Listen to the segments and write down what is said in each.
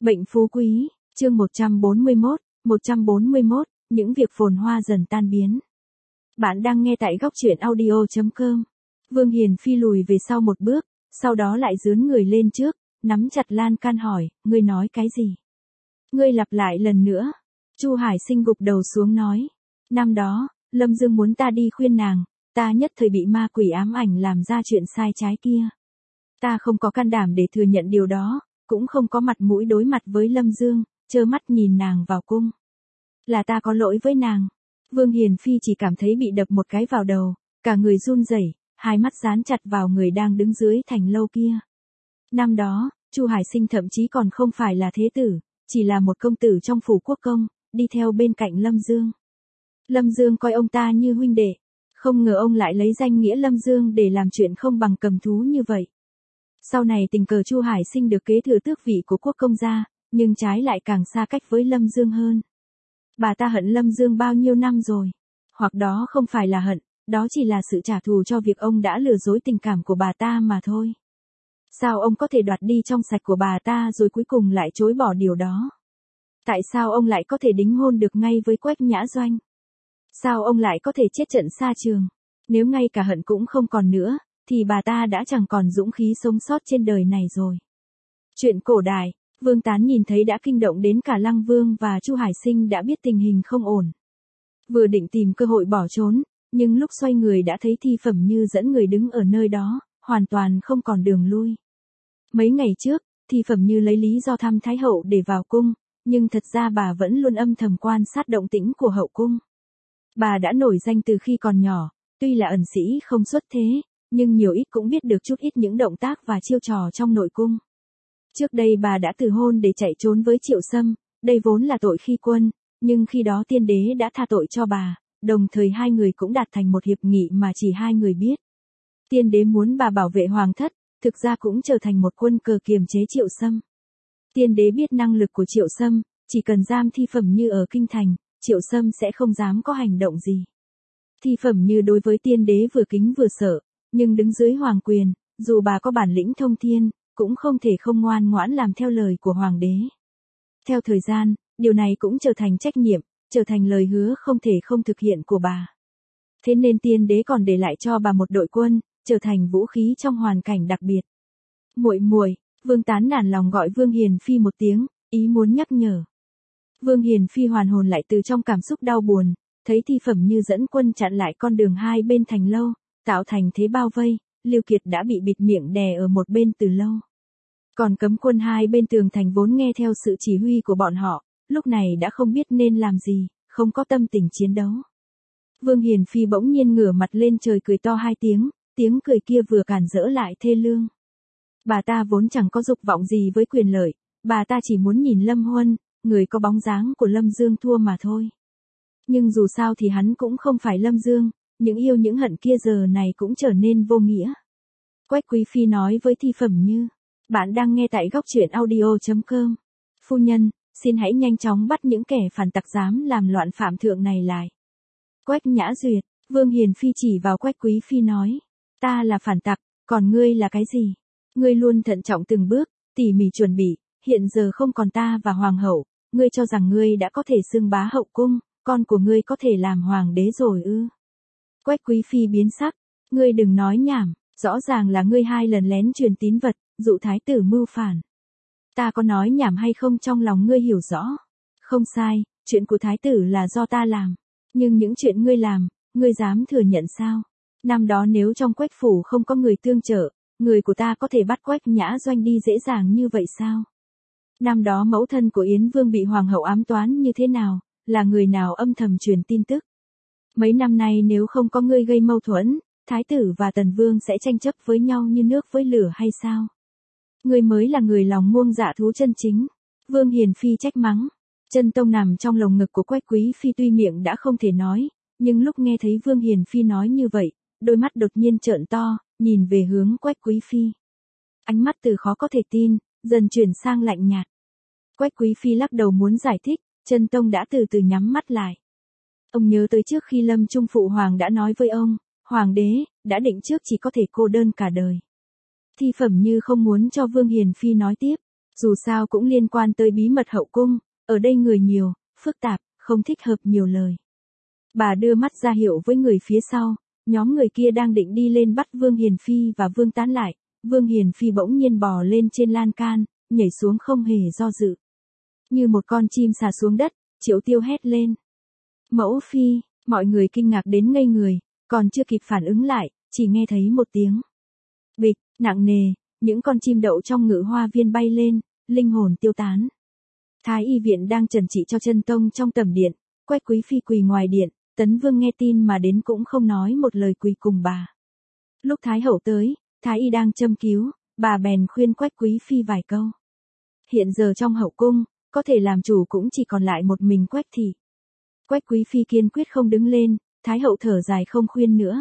Bệnh phú quý, chương 141, những việc phồn hoa dần tan biến. Bạn đang nghe tại góc truyện audio.com. Vương Hiền Phi lùi về sau một bước, sau đó lại dướn người lên trước, nắm chặt lan can hỏi, ngươi nói cái gì? Ngươi lặp lại lần nữa. Chu Hải Sinh gục đầu xuống nói. Năm đó, Lâm Dương muốn ta đi khuyên nàng, ta nhất thời bị ma quỷ ám ảnh làm ra chuyện sai trái kia. Ta không có can đảm để thừa nhận điều đó, cũng không có mặt mũi đối mặt với Lâm Dương, trơ mắt nhìn nàng vào cung. Là ta có lỗi với nàng. Vương Hiền Phi chỉ cảm thấy bị đập một cái vào đầu, cả người run rẩy, hai mắt dán chặt vào người đang đứng dưới thành lâu kia. Năm đó, Chu Hải Sinh thậm chí còn không phải là thế tử, chỉ là một công tử trong phủ quốc công, đi theo bên cạnh Lâm Dương. Lâm Dương coi ông ta như huynh đệ, không ngờ ông lại lấy danh nghĩa Lâm Dương để làm chuyện không bằng cầm thú như vậy. Sau này tình cờ Chu Hải Sinh được kế thừa tước vị của quốc công gia, nhưng trái lại càng xa cách với Lâm Dương hơn. Bà ta hận Lâm Dương bao nhiêu năm rồi, hoặc đó không phải là hận, đó chỉ là sự trả thù cho việc ông đã lừa dối tình cảm của bà ta mà thôi. Sao ông có thể đoạt đi trong sạch của bà ta rồi cuối cùng lại chối bỏ điều đó? Tại sao ông lại có thể đính hôn được ngay với Quách Nhã Doanh? Sao ông lại có thể chết trận xa trường? Nếu ngay cả hận cũng không còn nữa, thì bà ta đã chẳng còn dũng khí sống sót trên đời này rồi. Chuyện cổ đại, Vương Tán nhìn thấy đã kinh động đến cả Lăng Vương và Chu Hải Sinh đã biết tình hình không ổn. Vừa định tìm cơ hội bỏ trốn, nhưng lúc xoay người đã thấy Thi Phẩm Như dẫn người đứng ở nơi đó, hoàn toàn không còn đường lui. Mấy ngày trước, Thi Phẩm Như lấy lý do thăm Thái Hậu để vào cung, nhưng thật ra bà vẫn luôn âm thầm quan sát động tĩnh của hậu cung. Bà đã nổi danh từ khi còn nhỏ, tuy là ẩn sĩ không xuất thế, nhưng nhiều ít cũng biết được chút ít những động tác và chiêu trò trong nội cung. Trước đây bà đã từ hôn để chạy trốn với Triệu Sâm, đây vốn là tội khi quân, nhưng khi đó tiên đế đã tha tội cho bà, đồng thời hai người cũng đạt thành một hiệp nghị mà chỉ hai người biết. Tiên đế muốn bà bảo vệ hoàng thất, thực ra cũng trở thành một quân cờ kiềm chế Triệu Sâm. Tiên đế biết năng lực của Triệu Sâm, chỉ cần giam Thi Phẩm Như ở kinh thành, Triệu Sâm sẽ không dám có hành động gì. Thi Phẩm Như đối với tiên đế vừa kính vừa sợ, nhưng đứng dưới hoàng quyền, dù bà có bản lĩnh thông thiên, cũng không thể không ngoan ngoãn làm theo lời của hoàng đế. Theo thời gian, điều này cũng trở thành trách nhiệm, trở thành lời hứa không thể không thực hiện của bà. Thế nên tiên đế còn để lại cho bà một đội quân, trở thành vũ khí trong hoàn cảnh đặc biệt. Muội muội, Vương Tán nản lòng gọi Vương Hiền Phi một tiếng, ý muốn nhắc nhở. Vương Hiền Phi hoàn hồn lại từ trong cảm xúc đau buồn, thấy Thi Phẩm Như dẫn quân chặn lại con đường hai bên thành lâu, tạo thành thế bao vây, Lưu Kiệt đã bị bịt miệng đè ở một bên từ lâu. Còn cấm quân hai bên tường thành vốn nghe theo sự chỉ huy của bọn họ, lúc này đã không biết nên làm gì, không có tâm tình chiến đấu. Vương Hiền Phi bỗng nhiên ngửa mặt lên trời cười to hai tiếng, tiếng cười kia vừa càn rỡ lại thê lương. Bà ta vốn chẳng có dục vọng gì với quyền lợi, bà ta chỉ muốn nhìn Lâm Huân, người có bóng dáng của Lâm Dương thua mà thôi. Nhưng dù sao thì hắn cũng không phải Lâm Dương, những yêu những hận kia giờ này cũng trở nên vô nghĩa. Quách Quý Phi nói với Thi Phẩm Như, bạn đang nghe tại góc truyện audio.com. Phu nhân, xin hãy nhanh chóng bắt những kẻ phản tặc dám làm loạn phạm thượng này lại. Quách Nhã Duyệt, Vương Hiền Phi chỉ vào Quách Quý Phi nói, ta là phản tặc, còn ngươi là cái gì? Ngươi luôn thận trọng từng bước, tỉ mỉ chuẩn bị, hiện giờ không còn ta và hoàng hậu, ngươi cho rằng ngươi đã có thể xưng bá hậu cung, con của ngươi có thể làm hoàng đế rồi ư? Quách Quý Phi biến sắc, ngươi đừng nói nhảm, rõ ràng là ngươi hai lần lén truyền tín vật, dụ thái tử mưu phản. Ta có nói nhảm hay không trong lòng ngươi hiểu rõ? Không sai, chuyện của thái tử là do ta làm, nhưng những chuyện ngươi làm, ngươi dám thừa nhận sao? Năm đó nếu trong Quách phủ không có người tương trợ, người của ta có thể bắt Quách Nhã Doanh đi dễ dàng như vậy sao? Năm đó mẫu thân của Yến Vương bị hoàng hậu ám toán như thế nào, là người nào âm thầm truyền tin tức? Mấy năm nay nếu không có ngươi gây mâu thuẫn, Thái tử và Tần Vương sẽ tranh chấp với nhau như nước với lửa hay sao? Ngươi mới là người lòng muông dạ thú chân chính. Vương Hiền Phi trách mắng. Chân Tông nằm trong lồng ngực của Quách Quý Phi tuy miệng đã không thể nói, nhưng lúc nghe thấy Vương Hiền Phi nói như vậy, đôi mắt đột nhiên trợn to, nhìn về hướng Quách Quý Phi. Ánh mắt từ khó có thể tin, dần chuyển sang lạnh nhạt. Quách Quý Phi lắc đầu muốn giải thích, Chân Tông đã từ từ nhắm mắt lại. Ông nhớ tới trước khi Lâm Trung Phụ Hoàng đã nói với ông, Hoàng đế, đã định trước chỉ có thể cô đơn cả đời. Thi Phẩm Như không muốn cho Vương Hiền Phi nói tiếp, Dù sao cũng liên quan tới bí mật hậu cung, ở đây người nhiều, phức tạp, không thích hợp nhiều lời. Bà đưa mắt ra hiệu với người phía sau, nhóm người kia đang định đi lên bắt Vương Hiền Phi và Vương Tán lại. Vương Hiền Phi bỗng nhiên bò lên trên lan can, nhảy xuống không hề do dự. Như một con chim sà xuống đất, Triệu Tiêu hét lên. Mẫu Phi, mọi người kinh ngạc đến ngây người, còn chưa kịp phản ứng lại, chỉ nghe thấy một tiếng bịch, nặng nề, những con chim đậu trong ngự hoa viên bay lên, linh hồn tiêu tán. Thái y viện đang trần trị cho chân tông trong tẩm điện, Quách Quý Phi quỳ ngoài điện, Tấn Vương nghe tin mà đến cũng không nói một lời quỳ cùng bà. Lúc Thái hậu tới, Thái y đang châm cứu, bà bèn khuyên Quách Quý Phi vài câu. Hiện giờ trong hậu cung, có thể làm chủ cũng chỉ còn lại một mình Quách thị. Quách Quý Phi kiên quyết không đứng lên, Thái hậu thở dài không khuyên nữa.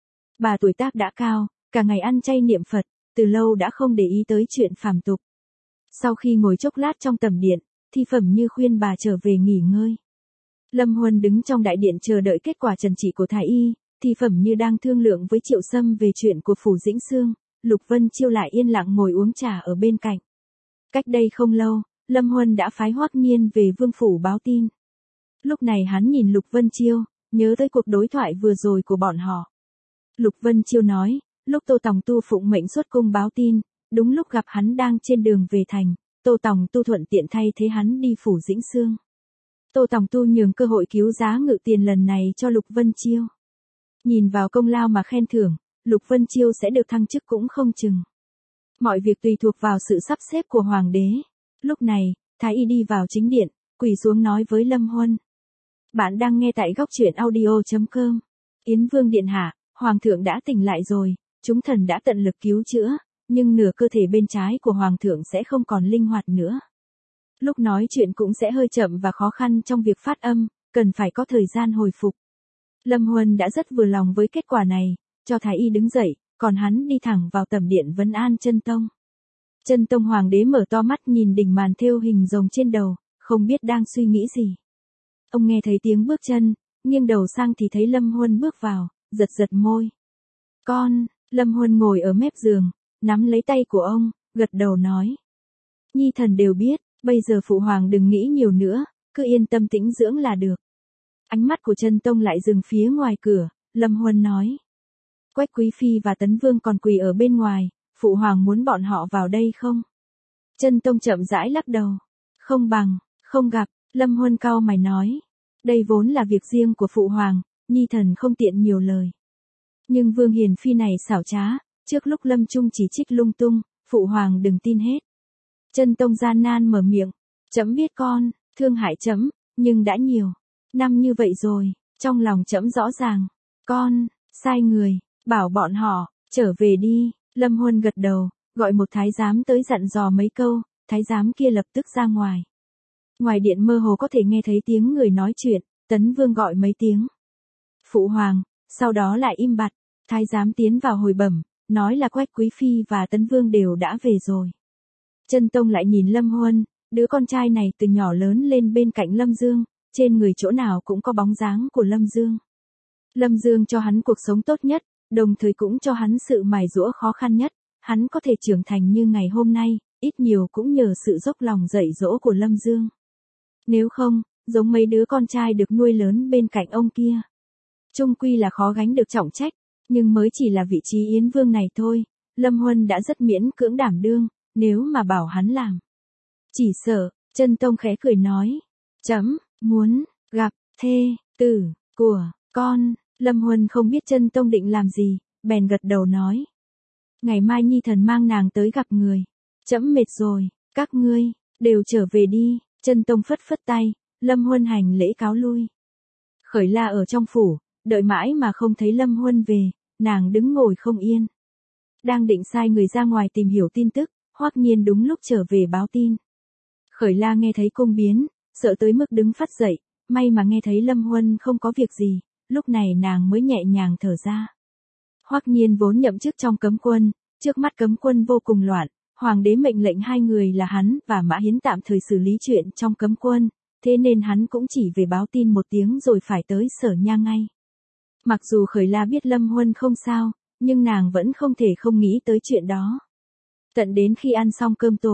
Bà tuổi tác đã cao, cả ngày ăn chay niệm Phật, từ lâu đã không để ý tới chuyện phàm tục. Sau khi ngồi chốc lát trong tẩm điện, Thi Phẩm Như khuyên bà trở về nghỉ ngơi. Lâm Huân đứng trong đại điện chờ đợi kết quả trần trị của Thái y, Thi Phẩm Như đang thương lượng với Triệu Sâm về chuyện của Phủ Dĩnh Xương, Lục Vân Chiêu lại yên lặng ngồi uống trà ở bên cạnh. Cách đây không lâu, Lâm Huân đã phái Hoắc Nhiên về Vương Phủ báo tin. Lúc này hắn nhìn Lục Vân Chiêu, nhớ tới cuộc đối thoại vừa rồi của bọn họ. Lục Vân Chiêu nói, lúc Tô Tòng Tu phụng mệnh xuất cung báo tin, đúng lúc gặp hắn đang trên đường về thành, Tô Tòng Tu thuận tiện thay thế hắn đi Phủ Dĩnh Xương. Tô Tòng Tu nhường cơ hội cứu giá ngự tiền lần này cho Lục Vân Chiêu. Nhìn vào công lao mà khen thưởng, Lục Vân Chiêu sẽ được thăng chức cũng không chừng. Mọi việc tùy thuộc vào sự sắp xếp của Hoàng đế. Lúc này, Thái y đi vào chính điện, quỳ xuống nói với Lâm Huân. Bạn đang nghe tại góc truyện audio.com. Yến Vương Điện Hạ, Hoàng thượng đã tỉnh lại rồi, chúng thần đã tận lực cứu chữa, nhưng nửa cơ thể bên trái của Hoàng thượng sẽ không còn linh hoạt nữa. Lúc nói chuyện cũng sẽ hơi chậm và khó khăn trong việc phát âm, cần phải có thời gian hồi phục. Lâm Huân đã rất vừa lòng với kết quả này, cho Thái y đứng dậy, còn hắn đi thẳng vào tẩm điện vấn an Chân Tông. Chân Tông Hoàng đế mở to mắt nhìn đỉnh màn thêu hình rồng trên đầu, không biết đang suy nghĩ gì. Ông nghe thấy tiếng bước chân, nghiêng đầu sang thì thấy Lâm Huân bước vào, giật giật môi. Con, Lâm Huân ngồi ở mép giường, nắm lấy tay của ông, gật đầu nói. Nhi thần đều biết, bây giờ phụ hoàng đừng nghĩ nhiều nữa, cứ yên tâm tĩnh dưỡng là được. Ánh mắt của Chân Tông lại dừng phía ngoài cửa, Lâm Huân nói. Quách Quý Phi và Tấn Vương còn quỳ ở bên ngoài, phụ hoàng muốn bọn họ vào đây không? Chân Tông chậm rãi lắc đầu. Không bằng, không gặp, Lâm Huân cau mày nói. Đây vốn là việc riêng của phụ hoàng, nhi thần không tiện nhiều lời. Nhưng Vương Hiền Phi này xảo trá, trước lúc lâm chung chỉ trích lung tung, phụ hoàng đừng tin hết. Chân Tông gian nan mở miệng. Trẫm biết con, thương hại trẫm, nhưng đã nhiều năm như vậy rồi, trong lòng trẫm rõ ràng. Con, sai người, bảo bọn họ, trở về đi. Lâm Huân gật đầu, gọi một thái giám tới dặn dò mấy câu, thái giám kia lập tức ra ngoài. Ngoài điện mơ hồ có thể nghe thấy tiếng người nói chuyện, Tấn Vương gọi mấy tiếng. Phụ hoàng, sau đó lại im bặt, thái giám tiến vào hồi bẩm, nói là Quách Quý Phi và Tấn Vương đều đã về rồi. Chân Tông lại nhìn Lâm Huân, đứa con trai này từ nhỏ lớn lên bên cạnh Lâm Dương, trên người chỗ nào cũng có bóng dáng của Lâm Dương. Lâm Dương cho hắn cuộc sống tốt nhất, đồng thời cũng cho hắn sự mài giũa khó khăn nhất, hắn có thể trưởng thành như ngày hôm nay, ít nhiều cũng nhờ sự dốc lòng dạy dỗ của Lâm Dương. Nếu không, giống mấy đứa con trai được nuôi lớn bên cạnh ông kia. Chung quy là khó gánh được trọng trách, nhưng mới chỉ là vị trí Yến Vương này thôi, Lâm Huân đã rất miễn cưỡng đảm đương, nếu mà bảo hắn làm. Chỉ sợ, Chân Tông khẽ cười nói, trẫm muốn gặp thê tử của con. Lâm Huân không biết Chân Tông định làm gì, bèn gật đầu nói. Ngày mai nhi thần mang nàng tới gặp người. Trẫm mệt rồi, các ngươi, đều trở về đi. Chân Tông phất phất tay, Lâm Huân hành lễ cáo lui. Khởi La ở trong phủ, đợi mãi mà không thấy Lâm Huân về, nàng đứng ngồi không yên. Đang định sai người ra ngoài tìm hiểu tin tức, Hoắc Nhiên đúng lúc trở về báo tin. Khởi La nghe thấy cung biến, sợ tới mức đứng phắt dậy, may mà nghe thấy Lâm Huân không có việc gì, lúc này nàng mới nhẹ nhàng thở ra. Hoắc Nhiên vốn nhậm chức trong cấm quân, trước mắt cấm quân vô cùng loạn, hoàng đế mệnh lệnh hai người là hắn và Mã Hiến tạm thời xử lý chuyện trong cấm quân, thế nên hắn cũng chỉ về báo tin một tiếng rồi phải tới Sở Nha ngay. Mặc dù Khởi La biết Lâm Huân không sao, nhưng nàng vẫn không thể không nghĩ tới chuyện đó. Tận đến khi ăn xong cơm tối,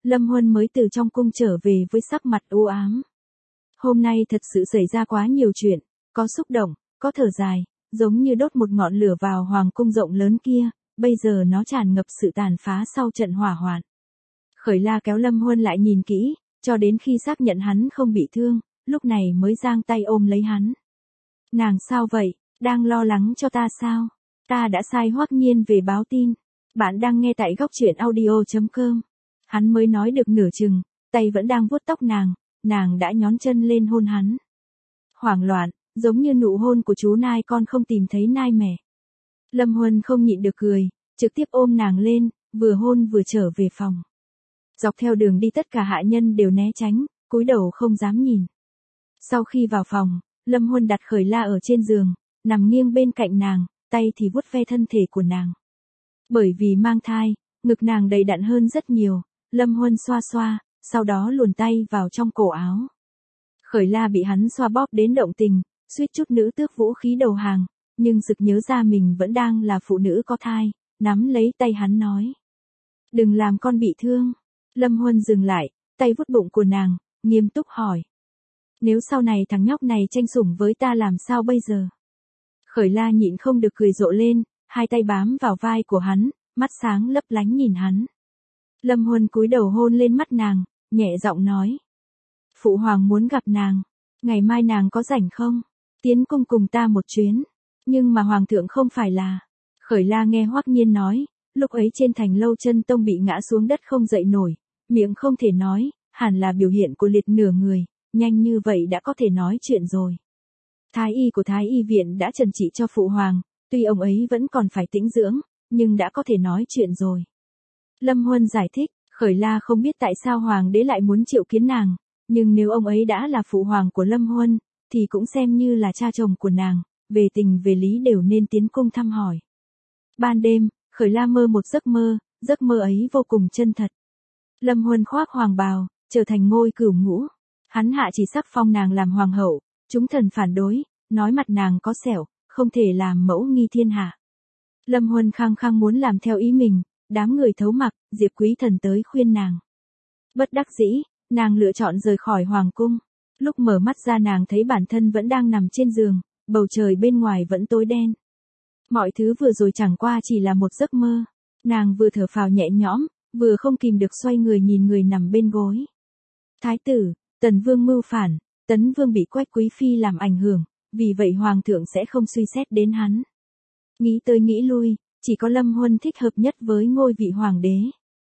Lâm Huân mới từ trong cung trở về với sắc mặt u ám. Hôm nay thật sự xảy ra quá nhiều chuyện, có xúc động, có thở dài, giống như đốt một ngọn lửa vào hoàng cung rộng lớn kia, bây giờ nó tràn ngập sự tàn phá sau trận hỏa hoạn. Khởi La kéo Lâm Huân lại nhìn kỹ, cho đến khi xác nhận hắn không bị thương, lúc này mới giang tay ôm lấy hắn. Nàng sao vậy, đang lo lắng cho ta sao? Ta đã sai Hoắc Nhiên về báo tin. Bạn đang nghe tại góc truyện audio.com. Hắn mới nói được nửa chừng, tay vẫn đang vuốt tóc nàng đã nhón chân lên hôn hắn. Hoảng loạn, giống như nụ hôn của chú nai con không tìm thấy nai mẹ. Lâm Huân không nhịn được cười, trực tiếp ôm nàng lên, vừa hôn vừa trở về phòng. Dọc theo đường đi tất cả hạ nhân đều né tránh, cúi đầu không dám nhìn. Sau khi vào phòng, Lâm Huân đặt Khởi La ở trên giường, nằm nghiêng bên cạnh nàng, tay thì vuốt ve thân thể của nàng. Bởi vì mang thai, ngực nàng đầy đặn hơn rất nhiều, Lâm Huân xoa xoa, sau đó luồn tay vào trong cổ áo. Khởi La bị hắn xoa bóp đến động tình, suýt chút nữa tước vũ khí đầu hàng, nhưng sực nhớ ra mình vẫn đang là phụ nữ có thai, nắm lấy tay hắn nói. Đừng làm con bị thương. Lâm Huân dừng lại, tay vuốt bụng của nàng, nghiêm túc hỏi. Nếu sau này thằng nhóc này tranh sủng với ta làm sao bây giờ? Khởi La nhịn không được cười rộ lên, hai tay bám vào vai của hắn, mắt sáng lấp lánh nhìn hắn. Lâm Huân cúi đầu hôn lên mắt nàng, nhẹ giọng nói. Phụ hoàng muốn gặp nàng, ngày mai nàng có rảnh không? Tiến cung cùng ta một chuyến. Nhưng mà hoàng thượng không phải là. Khởi La nghe Hoắc Nhiên nói, lúc ấy trên thành Lâu Chân Tông bị ngã xuống đất không dậy nổi, miệng không thể nói, hẳn là biểu hiện của liệt nửa người, nhanh như vậy đã có thể nói chuyện rồi. Thái y của Thái y viện đã trần trị cho phụ hoàng, tuy ông ấy vẫn còn phải tĩnh dưỡng, nhưng đã có thể nói chuyện rồi. Lâm Huân giải thích, Khởi La không biết tại sao hoàng đế lại muốn triệu kiến nàng, nhưng nếu ông ấy đã là phụ hoàng của Lâm Huân, thì cũng xem như là cha chồng của nàng, về tình về lý đều nên tiến cung thăm hỏi. Ban đêm, Khởi La mơ một giấc mơ ấy vô cùng chân thật. Lâm Huân khoác hoàng bào, trở thành Ngôi Cửu Ngũ. Hắn hạ chỉ sắc phong nàng làm hoàng hậu, chúng thần phản đối, nói mặt nàng có sẹo, không thể làm mẫu nghi thiên hạ. Lâm Huân khăng khăng muốn làm theo ý mình, đám người thấu mặc, Diệp Quý Thần tới khuyên nàng. Bất đắc dĩ, nàng lựa chọn rời khỏi hoàng cung. Lúc mở mắt ra nàng thấy bản thân vẫn đang nằm trên giường, bầu trời bên ngoài vẫn tối đen. Mọi thứ vừa rồi chẳng qua chỉ là một giấc mơ. Nàng vừa thở phào nhẹ nhõm, vừa không kìm được xoay người nhìn người nằm bên gối. Thái tử, Tần Vương mưu phản, Tấn Vương bị Quách Quý Phi làm ảnh hưởng, vì vậy Hoàng thượng sẽ không suy xét đến hắn. Nghĩ tới nghĩ lui, chỉ có Lâm Huân thích hợp nhất với ngôi vị hoàng đế.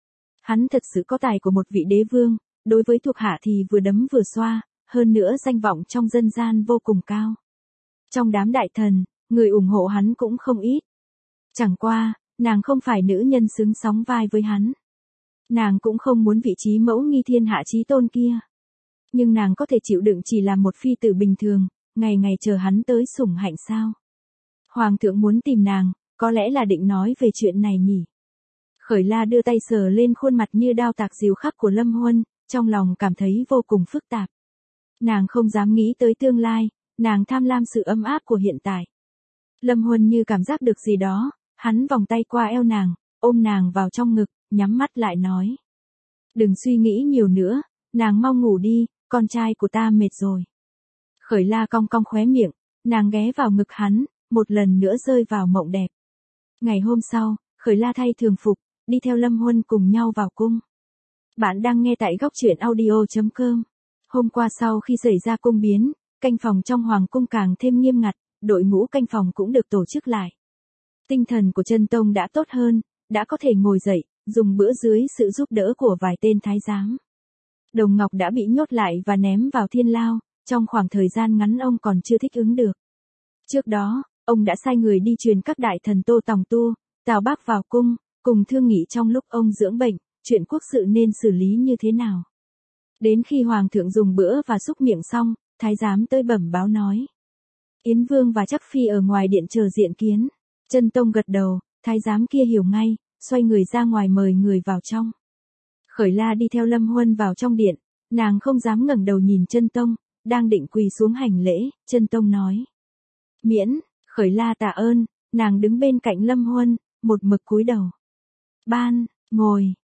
Hắn thật sự có tài của một vị đế vương, đối với thuộc hạ thì vừa đấm vừa xoa, hơn nữa danh vọng trong dân gian vô cùng cao. Trong đám đại thần, người ủng hộ hắn cũng không ít. Chẳng qua, nàng không phải nữ nhân xứng sóng vai với hắn. Nàng cũng không muốn vị trí mẫu nghi thiên hạ chí tôn kia. Nhưng nàng có thể chịu đựng chỉ là một phi tử bình thường, ngày ngày chờ hắn tới sủng hạnh sao. Hoàng thượng muốn tìm nàng, có lẽ là định nói về chuyện này nhỉ. Khởi La đưa tay sờ lên khuôn mặt như đao tạc dìu khắc của Lâm Huân, trong lòng cảm thấy vô cùng phức tạp. Nàng không dám nghĩ tới tương lai, nàng tham lam sự ấm áp của hiện tại. Lâm Huân như cảm giác được gì đó, hắn vòng tay qua eo nàng, ôm nàng vào trong ngực, nhắm mắt lại nói. Đừng suy nghĩ nhiều nữa, nàng mau ngủ đi, con trai của ta mệt rồi. Khởi La cong cong khóe miệng, nàng ghé vào ngực hắn, một lần nữa rơi vào mộng đẹp. Ngày hôm sau, Khởi La thay thường phục, đi theo Lâm Huân cùng nhau vào cung. Bạn đang nghe tại góc truyện audio.com. Hôm qua sau khi xảy ra cung biến, canh phòng trong hoàng cung càng thêm nghiêm ngặt, đội ngũ canh phòng cũng được tổ chức lại. Tinh thần của Chân Tông đã tốt hơn, đã có thể ngồi dậy, dùng bữa dưới sự giúp đỡ của vài tên thái giám. Đồng Ngọc đã bị nhốt lại và ném vào thiên lao, trong khoảng thời gian ngắn ông còn chưa thích ứng được. Trước đó, ông đã sai người đi truyền các đại thần Tô Tòng Tu, Tào Bác vào cung, cùng thương nghị trong lúc ông dưỡng bệnh, chuyện quốc sự nên xử lý như thế nào. Đến khi Hoàng thượng dùng bữa và xúc miệng xong, thái giám tới bẩm báo nói. Yến Vương và Trắc Phi ở ngoài điện chờ diện kiến. Chân Tông gật đầu, thái giám kia hiểu ngay, xoay người ra ngoài mời người vào trong. Khởi La đi theo Lâm Huân vào trong điện, nàng không dám ngẩng đầu nhìn Chân Tông, đang định quỳ xuống hành lễ, Chân Tông nói. Miễn, Khởi La tạ ơn, nàng đứng bên cạnh Lâm Huân, một mực cúi đầu. Ban, ngồi,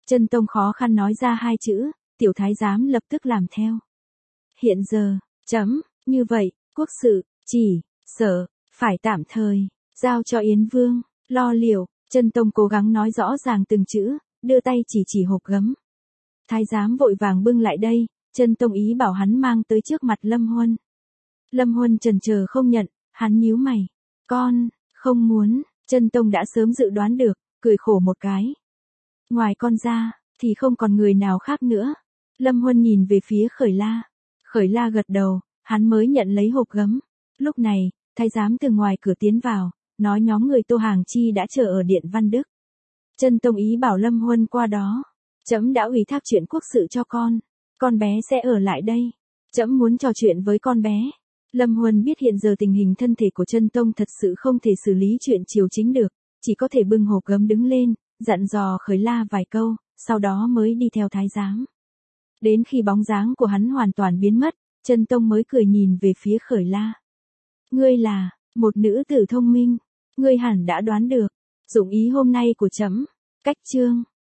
Chân Tông khó khăn nói ra hai chữ, tiểu thái giám lập tức làm theo. Hiện giờ, chấm, như vậy, quốc sự, chỉ, sở, phải tạm thời, giao cho Yến Vương, lo liệu. Chân Tông cố gắng nói rõ ràng từng chữ, đưa tay chỉ hộp gấm. Thái giám vội vàng bưng lại đây, Chân Tông ý bảo hắn mang tới trước mặt Lâm Huân. Lâm Huân chần chờ không nhận, hắn nhíu mày. Con, không muốn, Chân Tông đã sớm dự đoán được, cười khổ một cái. Ngoài con ra, thì không còn người nào khác nữa. Lâm Huân nhìn về phía Khởi La. Khởi La gật đầu, hắn mới nhận lấy hộp gấm. Lúc này, thái giám từ ngoài cửa tiến vào, nói nhóm người Tô Hàng Chi đã chờ ở Điện Văn Đức. Chân Tông ý bảo Lâm Huân qua đó. Trẫm đã ủy thác chuyện quốc sự cho con bé sẽ ở lại đây. Trẫm muốn trò chuyện với con bé. Lâm Huân biết hiện giờ tình hình thân thể của Chân Tông thật sự không thể xử lý chuyện triều chính được, chỉ có thể bưng hộp gấm đứng lên, dặn dò Khởi La vài câu, sau đó mới đi theo thái giám. Đến khi bóng dáng của hắn hoàn toàn biến mất, Chân Tông mới cười nhìn về phía Khởi La. Ngươi là một nữ tử thông minh, ngươi hẳn đã đoán được dụng ý hôm nay của trẫm. Cách chương